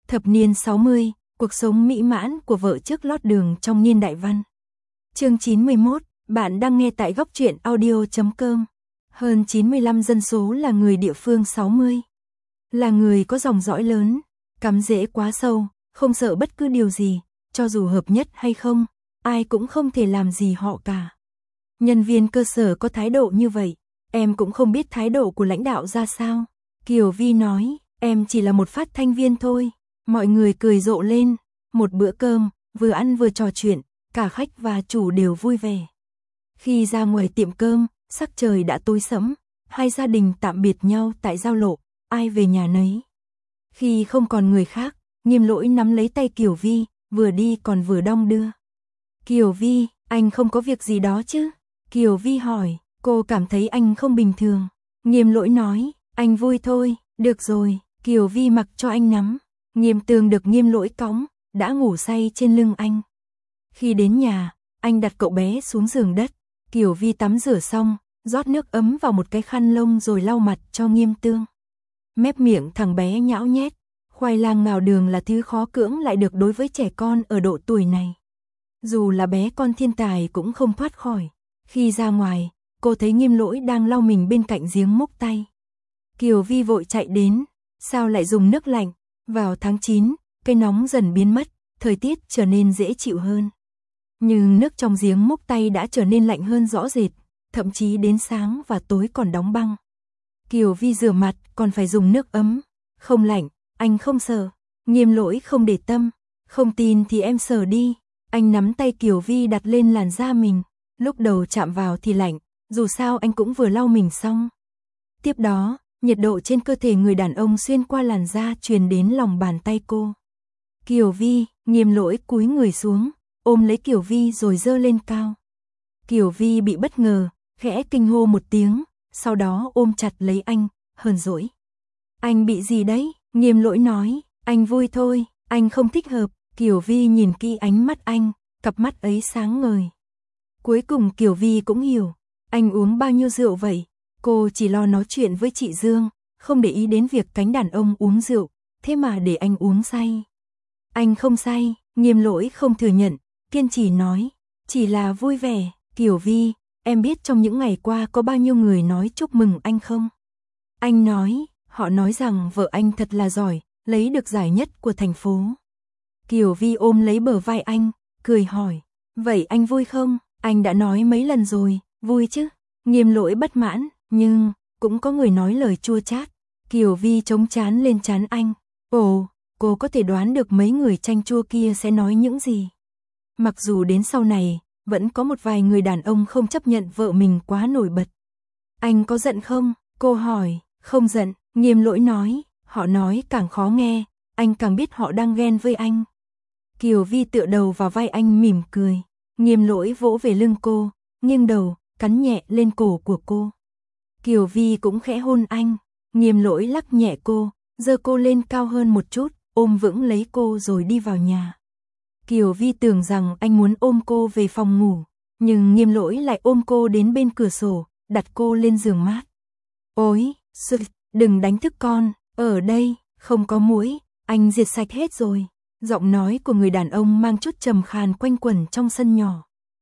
Thập niên 60, cuộc sống mỹ mãn của vợ trước lót đường trong niên đại văn. Chương 91, bạn đang nghe tại góc truyện audio.com. Hơn 95 dân số là người địa phương 60. Là người có dòng dõi lớn, cắm rễ quá sâu, không sợ bất cứ điều gì, cho dù hợp nhất hay không, ai cũng không thể làm gì họ cả. Nhân viên cơ sở có thái độ như vậy, em cũng không biết thái độ của lãnh đạo ra sao. Kiều Vi nói, em chỉ là một phát thanh viên thôi. Mọi người cười rộ lên, một bữa cơm, vừa ăn vừa trò chuyện, cả khách và chủ đều vui vẻ. Khi ra ngoài tiệm cơm, sắc trời đã tối sẫm, hai gia đình tạm biệt nhau tại giao lộ, ai về nhà nấy. Khi không còn người khác, Nghiêm Lỗi nắm lấy tay Kiều Vi, vừa đi còn vừa đong đưa. Kiều Vi, anh không có việc gì đó chứ? Kiều Vi hỏi, cô cảm thấy anh không bình thường. Nghiêm Lỗi nói, anh vui thôi, được rồi. Kiều Vi mặc cho anh nắm. Nghiêm Tường được Nghiêm Lỗi cõng, đã ngủ say trên lưng anh. Khi đến nhà, anh đặt cậu bé xuống giường đất. Kiều Vi tắm rửa xong, rót nước ấm vào một cái khăn lông rồi lau mặt cho Nghiêm Tường. Mép miệng thằng bé nhão nhét. Khoai lang ngào đường là thứ khó cưỡng lại được đối với trẻ con ở độ tuổi này. Dù là bé con thiên tài cũng không thoát khỏi. Khi ra ngoài, cô thấy Nghiêm Lỗi đang lau mình bên cạnh giếng múc tay. Kiều Vi vội chạy đến, sao lại dùng nước lạnh? Vào tháng 9, cây nóng dần biến mất, thời tiết trở nên dễ chịu hơn. Nhưng nước trong giếng múc tay đã trở nên lạnh hơn rõ rệt, thậm chí đến sáng và tối còn đóng băng. Kiều Vi rửa mặt còn phải dùng nước ấm. Không lạnh, anh không sợ. Nghiêm Lỗi không để tâm. Không tin thì em sờ đi. Anh nắm tay Kiều Vi đặt lên làn da mình. Lúc đầu chạm vào thì lạnh, dù sao anh cũng vừa lau mình xong. Tiếp đó, nhiệt độ trên cơ thể người đàn ông xuyên qua làn da truyền đến lòng bàn tay cô. Kiều Vi, Nghiêm Lỗi cúi người xuống, ôm lấy Kiều Vi rồi giơ lên cao. Kiều Vi bị bất ngờ, khẽ kinh hô một tiếng, sau đó ôm chặt lấy anh, hờn dỗi. Anh bị gì đấy? Nghiêm Lỗi nói, anh vui thôi, anh không thích hợp. Kiều Vi nhìn kỹ ánh mắt anh, cặp mắt ấy sáng ngời. Cuối cùng Kiều Vi cũng hiểu, anh uống bao nhiêu rượu vậy? Cô chỉ lo nói chuyện với chị Dương, không để ý đến việc cánh đàn ông uống rượu, thế mà để anh uống say. Anh không say, Nghiêm Lỗi không thừa nhận, kiên trì nói, chỉ là vui vẻ. Kiều Vi, em biết trong những ngày qua có bao nhiêu người nói chúc mừng anh không? Anh nói, họ nói rằng vợ anh thật là giỏi, lấy được giải nhất của thành phố. Kiều Vi ôm lấy bờ vai anh, cười hỏi, vậy anh vui không? Anh đã nói mấy lần rồi, vui chứ? Nghiêm Lỗi bất mãn, nhưng cũng có người nói lời chua chát. Kiều Vi chống trán lên trán anh. Ồ, cô có thể đoán được mấy người chanh chua kia sẽ nói những gì. Mặc dù đến sau này, vẫn có một vài người đàn ông không chấp nhận vợ mình quá nổi bật. Anh có giận không? Cô hỏi. Không giận, Nghiêm Lỗi nói. Họ nói càng khó nghe, anh càng biết họ đang ghen với anh. Kiều Vi tựa đầu vào vai anh mỉm cười. Nghiêm Lỗi vỗ về lưng cô, nghiêng đầu, cắn nhẹ lên cổ của cô. Kiều Vi cũng khẽ hôn anh. Nghiêm Lỗi lắc nhẹ cô, giơ cô lên cao hơn một chút, ôm vững lấy cô rồi đi vào nhà. Kiều Vi tưởng rằng anh muốn ôm cô về phòng ngủ, nhưng Nghiêm Lỗi lại ôm cô đến bên cửa sổ, đặt cô lên giường mát. Ôi, đừng đánh thức con, ở đây, không có muỗi, anh diệt sạch hết rồi. Giọng nói của người đàn ông mang chút trầm khàn quanh quẩn trong sân nhỏ.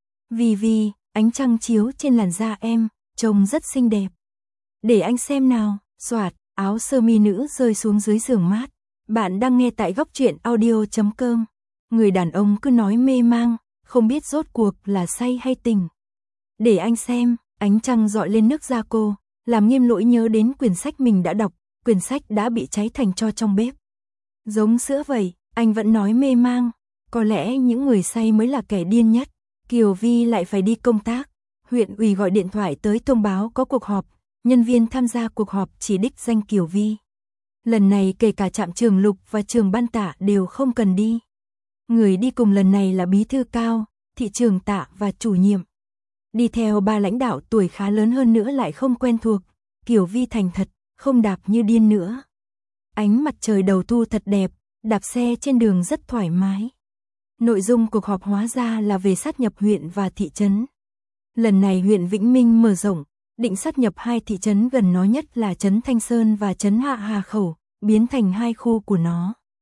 Vi, ánh trăng chiếu trên làn da em, trông rất xinh đẹp. Để anh xem nào, xoạt, áo sơ mi nữ rơi xuống dưới giường mát. Bạn đang nghe tại góc truyện audio.com. Người đàn ông cứ nói mê mang, không biết rốt cuộc là say hay tỉnh. Để anh xem, ánh trăng dọi lên nước da cô, làm Nghiêm Lỗi nhớ đến quyển sách mình đã đọc, quyển sách đã bị cháy thành tro trong bếp. Giống sữa vậy, anh vẫn nói mê mang, có lẽ những người say mới là kẻ điên nhất. Kiều Vi lại phải đi công tác, huyện ủy gọi điện thoại tới thông báo có cuộc họp, nhân viên tham gia cuộc họp chỉ đích danh Kiều Vi. Lần này kể cả trạm trưởng Lục và trưởng ban Tạ đều không cần đi. Người đi cùng lần này là bí thư Cao, thị trưởng Tạ và chủ nhiệm. Đi theo ba lãnh đạo tuổi khá lớn hơn nữa lại không quen thuộc, Kiều Vi thành thật, không đạp như điên nữa. Ánh mặt trời đầu thu thật đẹp, đạp xe trên đường rất thoải mái. Nội dung cuộc họp hóa ra là về sát nhập huyện và thị trấn. Lần này huyện Vĩnh Minh mở rộng, định sát nhập hai thị trấn gần nó nhất là trấn Thanh Sơn và trấn Hạ Hà Khẩu, biến thành hai khu của nó.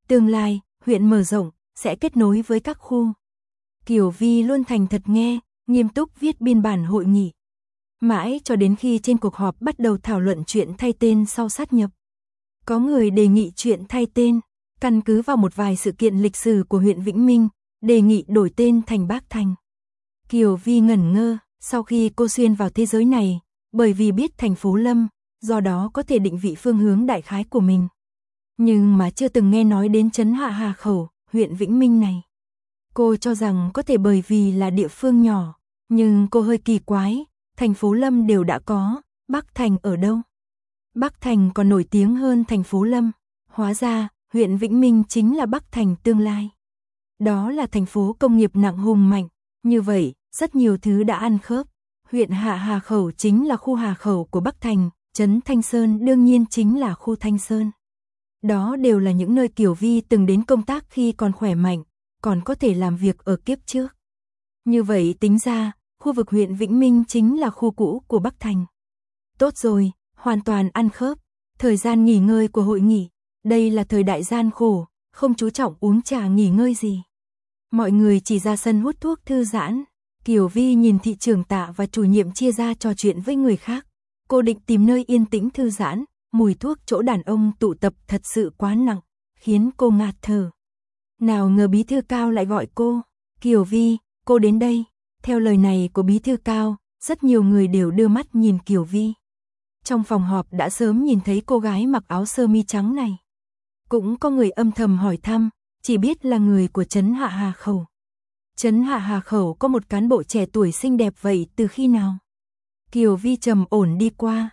Tương lai, huyện mở rộng, sẽ kết nối với các khu. Kiều Vi luôn thành thật nghe, nghiêm túc viết biên bản hội nghị. Mãi cho đến khi trên cuộc họp bắt đầu thảo luận chuyện thay tên sau sát nhập. Có người đề nghị chuyện thay tên, căn cứ vào một vài sự kiện lịch sử của huyện Vĩnh Minh, đề nghị đổi tên thành Bác Thành. Kiều Vi ngẩn ngơ, sau khi cô xuyên vào thế giới này, bởi vì biết thành phố Lâm, do đó có thể định vị phương hướng đại khái của mình. Nhưng mà chưa từng nghe nói đến trấn Hạ Hà Khẩu, huyện Vĩnh Minh này. Cô cho rằng có thể bởi vì là địa phương nhỏ, nhưng cô hơi kỳ quái, thành phố Lâm đều đã có, Bắc Thành ở đâu? Bắc Thành còn nổi tiếng hơn thành phố Lâm, hóa ra, huyện Vĩnh Minh chính là Bắc Thành tương lai. Đó là thành phố công nghiệp nặng hùng mạnh, như vậy, rất nhiều thứ đã ăn khớp. Huyện Hạ Hà Khẩu chính là khu Hà Khẩu của Bắc Thành, trấn Thanh Sơn đương nhiên chính là khu Thanh Sơn. Đó đều là những nơi Kiều Vi từng đến công tác khi còn khỏe mạnh, còn có thể làm việc ở kiếp trước. Như vậy tính ra, khu vực huyện Vĩnh Minh chính là khu cũ của Bắc Thành. Tốt rồi, hoàn toàn ăn khớp. Thời gian nghỉ ngơi của hội nghị, đây là thời đại gian khổ, không chú trọng uống trà nghỉ ngơi gì. Mọi người chỉ ra sân hút thuốc thư giãn. Kiều Vi nhìn thị trưởng Tạ và chủ nhiệm chia ra trò chuyện với người khác. Cô định tìm nơi yên tĩnh thư giãn, mùi thuốc chỗ đàn ông tụ tập thật sự quá nặng, khiến cô ngạt thở. Nào ngờ bí thư Cao lại gọi cô. Kiều Vi, cô đến đây. Theo lời này của bí thư Cao, rất nhiều người đều đưa mắt nhìn Kiều Vi. Trong phòng họp đã sớm nhìn thấy cô gái mặc áo sơ mi trắng này. Cũng có người âm thầm hỏi thăm, chỉ biết là người của trấn Hạ Hà Khẩu. Trấn Hạ Hà Khẩu có một cán bộ trẻ tuổi xinh đẹp vậy từ khi nào? Kiều Vi trầm ổn đi qua.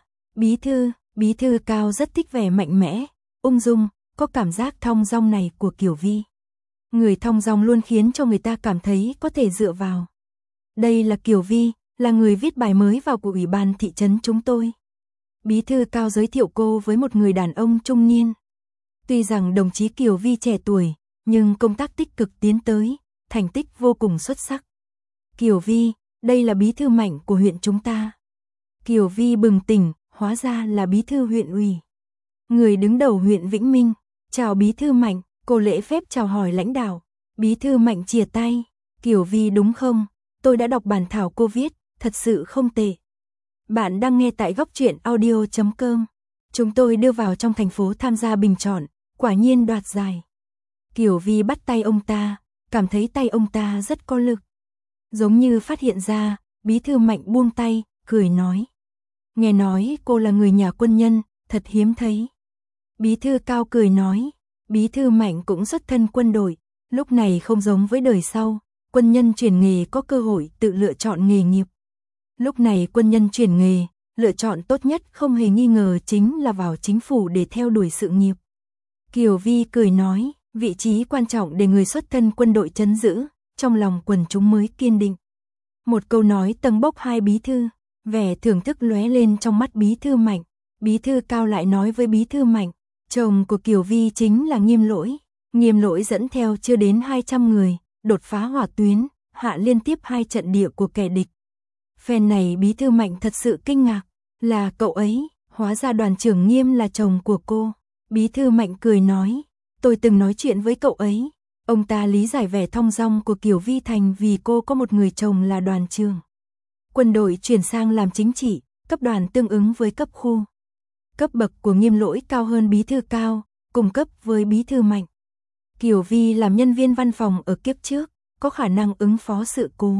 Bí thư Cao rất thích vẻ mạnh mẽ, ung dung, có cảm giác thong dong này của Kiều Vi. Người thong dong luôn khiến cho người ta cảm thấy có thể dựa vào. Đây là Kiều Vi, là người viết bài mới vào của ủy ban thị trấn chúng tôi. Bí thư Cao giới thiệu cô với một người đàn ông trung niên. Tuy rằng đồng chí Kiều Vi trẻ tuổi, nhưng công tác tích cực tiến tới, thành tích vô cùng xuất sắc. Kiều Vi, đây là bí thư Mạnh của huyện chúng ta. Kiều Vi bừng tỉnh, hóa ra là bí thư huyện ủy. Người đứng đầu huyện Vĩnh Minh, chào bí thư Mạnh, cô lễ phép chào hỏi lãnh đạo. Bí thư Mạnh chìa tay, Kiều Vi đúng không? Tôi đã đọc bản thảo cô viết, thật sự không tệ. Bạn đang nghe tại góc truyện audio.com. Chúng tôi đưa vào trong thành phố tham gia bình chọn, quả nhiên đoạt giải. Kiều Vi bắt tay ông ta, cảm thấy tay ông ta rất có lực. Giống như phát hiện ra, bí thư Mạnh buông tay, cười nói. Nghe nói cô là người nhà quân nhân, thật hiếm thấy. Bí thư Cao cười nói, bí thư Mạnh cũng xuất thân quân đội, lúc này không giống với đời sau, quân nhân chuyển nghề có cơ hội tự lựa chọn nghề nghiệp. Lúc này quân nhân chuyển nghề, lựa chọn tốt nhất không hề nghi ngờ chính là vào chính phủ để theo đuổi sự nghiệp. Kiều Vi cười nói, vị trí quan trọng để người xuất thân quân đội trấn giữ, trong lòng quần chúng mới kiên định. Một câu nói tầng bốc hai bí thư, vẻ thưởng thức lóe lên trong mắt bí thư Mạnh. Bí thư Cao lại nói với bí thư Mạnh, chồng của Kiều Vi chính là Nghiêm Lỗi. Nghiêm Lỗi dẫn theo chưa đến 200 người, đột phá hỏa tuyến, hạ liên tiếp 2 trận địa của kẻ địch. Phen này bí thư Mạnh thật sự kinh ngạc, là cậu ấy, hóa ra đoàn trưởng Nghiêm là chồng của cô. Bí thư Mạnh cười nói, tôi từng nói chuyện với cậu ấy, ông ta lý giải vẻ thong dong của Kiều Vi thành vì cô có một người chồng là đoàn trưởng. Quân đội chuyển sang làm chính trị, cấp đoàn tương ứng với cấp khu. Cấp bậc của Nghiêm Lỗi cao hơn bí thư Cao, cùng cấp với bí thư Mạnh. Kiều Vi làm nhân viên văn phòng ở kiếp trước, có khả năng ứng phó sự cố.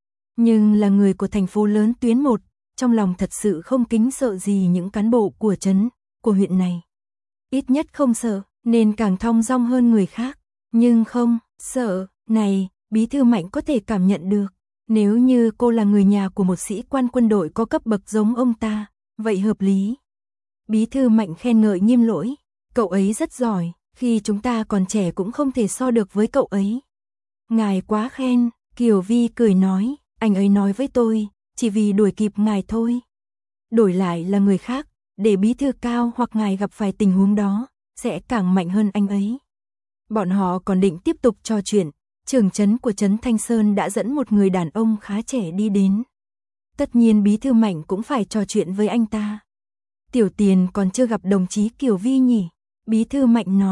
Nhưng là người của thành phố lớn tuyến 1, trong lòng thật sự không kính sợ gì những cán bộ của trấn, của huyện này. Ít nhất không sợ, nên càng thong dong hơn người khác. Nhưng không, sợ, này, bí thư Mạnh có thể cảm nhận được. Nếu như cô là người nhà của một sĩ quan quân đội có cấp bậc giống ông ta, vậy hợp lý. Bí thư Mạnh khen ngợi Nghiêm Lỗi, cậu ấy rất giỏi, khi chúng ta còn trẻ cũng không thể so được với cậu ấy. Ngài quá khen, Kiều Vi cười nói, anh ấy nói với tôi, chỉ vì đuổi kịp ngài thôi. Đổi lại là người khác, để bí thư Cao hoặc ngài gặp phải tình huống đó, sẽ càng mạnh hơn anh ấy. Bọn họ còn định tiếp tục trò chuyện, trưởng trấn của trấn Thanh Sơn đã dẫn một người đàn ông khá trẻ đi đến. Tất nhiên bí thư Mạnh cũng phải trò chuyện với anh ta. Tiểu Tiền còn chưa gặp đồng chí Kiều Vi nhỉ? Bí thư Mạnh nói,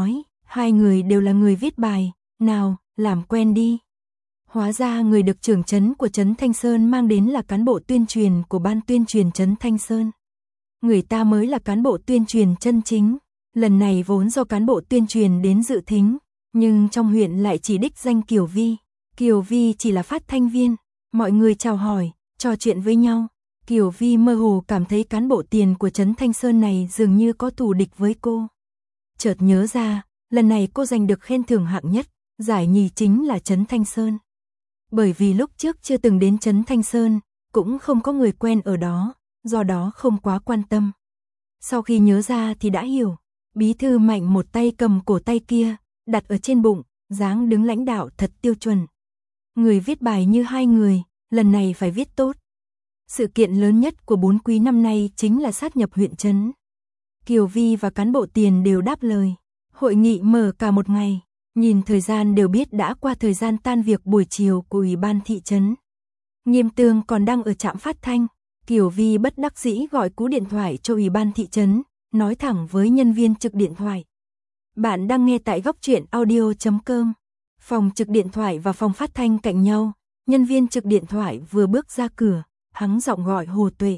Hai người đều là người viết bài, nào, làm quen đi. Hóa ra người được trưởng trấn của trấn Thanh Sơn mang đến là cán bộ tuyên truyền của ban tuyên truyền trấn Thanh Sơn. Người ta mới là cán bộ tuyên truyền chân chính. Lần này vốn do cán bộ tuyên truyền đến dự thính, nhưng trong huyện lại chỉ đích danh Kiều Vi. Kiều Vi chỉ là phát thanh viên. Mọi người chào hỏi, trò chuyện với nhau. Kiều Vi mơ hồ cảm thấy cán bộ tiền của trấn Thanh Sơn này dường như có thù địch với cô. Chợt nhớ ra, lần này cô giành được khen thưởng hạng nhất, giải nhì chính là trấn Thanh Sơn. Bởi vì lúc trước chưa từng đến trấn Thanh Sơn, cũng không có người quen ở đó, do đó không quá quan tâm. Sau khi nhớ ra thì đã hiểu, bí thư Mạnh một tay cầm cổ tay kia, đặt ở trên bụng, dáng đứng lãnh đạo thật tiêu chuẩn. Người viết bài như hai người, lần này phải viết tốt. Sự kiện lớn nhất của 4 quý năm nay chính là sát nhập huyện trấn. Kiều Vi và cán bộ tiền đều đáp lời. Hội nghị mở cả một ngày, nhìn thời gian đều biết đã qua thời gian tan việc buổi chiều của Ủy ban thị trấn. Nghiêm Tương còn đang ở trạm phát thanh, Kiều Vi bất đắc dĩ gọi cú điện thoại cho Ủy ban thị trấn, nói thẳng với nhân viên trực điện thoại. Bạn đang nghe tại góc truyện audio.com. Phòng trực điện thoại và phòng phát thanh cạnh nhau, nhân viên trực điện thoại vừa bước ra cửa, hắng giọng gọi Hồ Tuệ.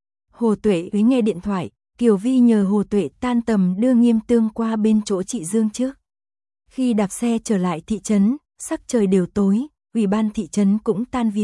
Hồ Tuệ úy nghe điện thoại, Kiều Vi nhờ Hồ Tuệ tan tầm đưa Nghiêm Tương qua bên chỗ chị Dương trước. Khi đạp xe trở lại thị trấn, sắc trời đều tối, Ủy ban thị trấn cũng tan việc.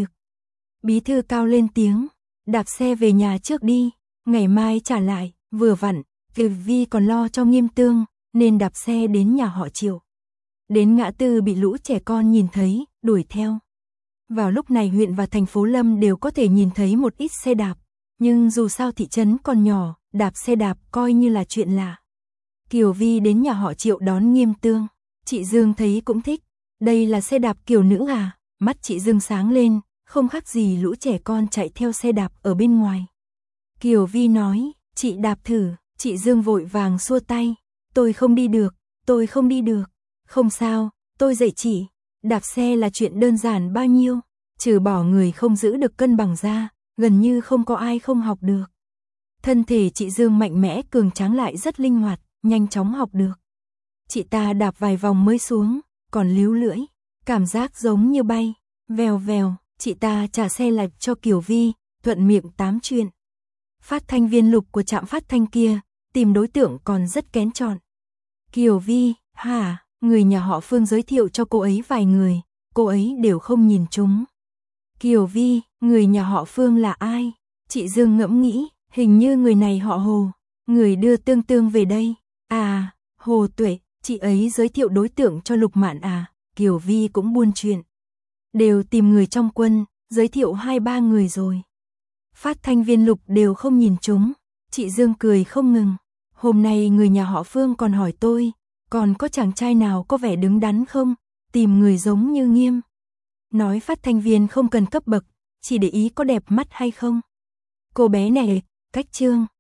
Bí thư Cao lên tiếng, đạp xe về nhà trước đi, ngày mai trả lại, vừa vặn, Kiều Vi còn lo cho Nghiêm Tương, nên đạp xe đến nhà họ Triệu. Đến ngã tư bị lũ trẻ con nhìn thấy, đuổi theo. Vào lúc này huyện và thành phố Lâm đều có thể nhìn thấy một ít xe đạp, nhưng dù sao thị trấn còn nhỏ, đạp xe đạp coi như là chuyện lạ. Kiều Vi đến nhà họ Triệu đón Nghiêm Tương, chị Dương thấy cũng thích, đây là xe đạp kiểu nữ à, mắt chị Dương sáng lên, không khác gì lũ trẻ con chạy theo xe đạp ở bên ngoài. Kiều Vi nói, chị đạp thử, chị Dương vội vàng xua tay, tôi không đi được, tôi không đi được, không sao, tôi dạy chị, đạp xe là chuyện đơn giản bao nhiêu, trừ bỏ người không giữ được cân bằng ra, gần như không có ai không học được. Thân thể chị Dương mạnh mẽ cường tráng lại rất linh hoạt, nhanh chóng học được. Chị ta đạp vài vòng mới xuống, còn líu lưỡi, cảm giác giống như bay, vèo vèo, chị ta trả xe lạch cho Kiều Vi, thuận miệng tám chuyện. Phát thanh viên Lục của trạm phát thanh kia, tìm đối tượng còn rất kén chọn. Kiều Vi, hả, người nhà họ Phương giới thiệu cho cô ấy vài người, cô ấy đều không nhìn chúng. Kiều Vi, người nhà họ Phương là ai? Chị Dương ngẫm nghĩ, hình như người này họ Hồ, người đưa Tương Tương về đây. À, Hồ Tuệ, chị ấy giới thiệu đối tượng cho Lục Mạn à? Kiều Vi cũng buôn chuyện. Đều tìm người trong quân, giới thiệu 2-3 người rồi. Phát thanh viên Lục đều không nhìn chúng. Chị Dương cười không ngừng. Hôm nay người nhà họ Phương còn hỏi tôi, còn có chàng trai nào có vẻ đứng đắn không? Tìm người giống như Nghiêm. Nói phát thanh viên không cần cấp bậc, chỉ để ý có đẹp mắt hay không. Cô bé này, cách Trương,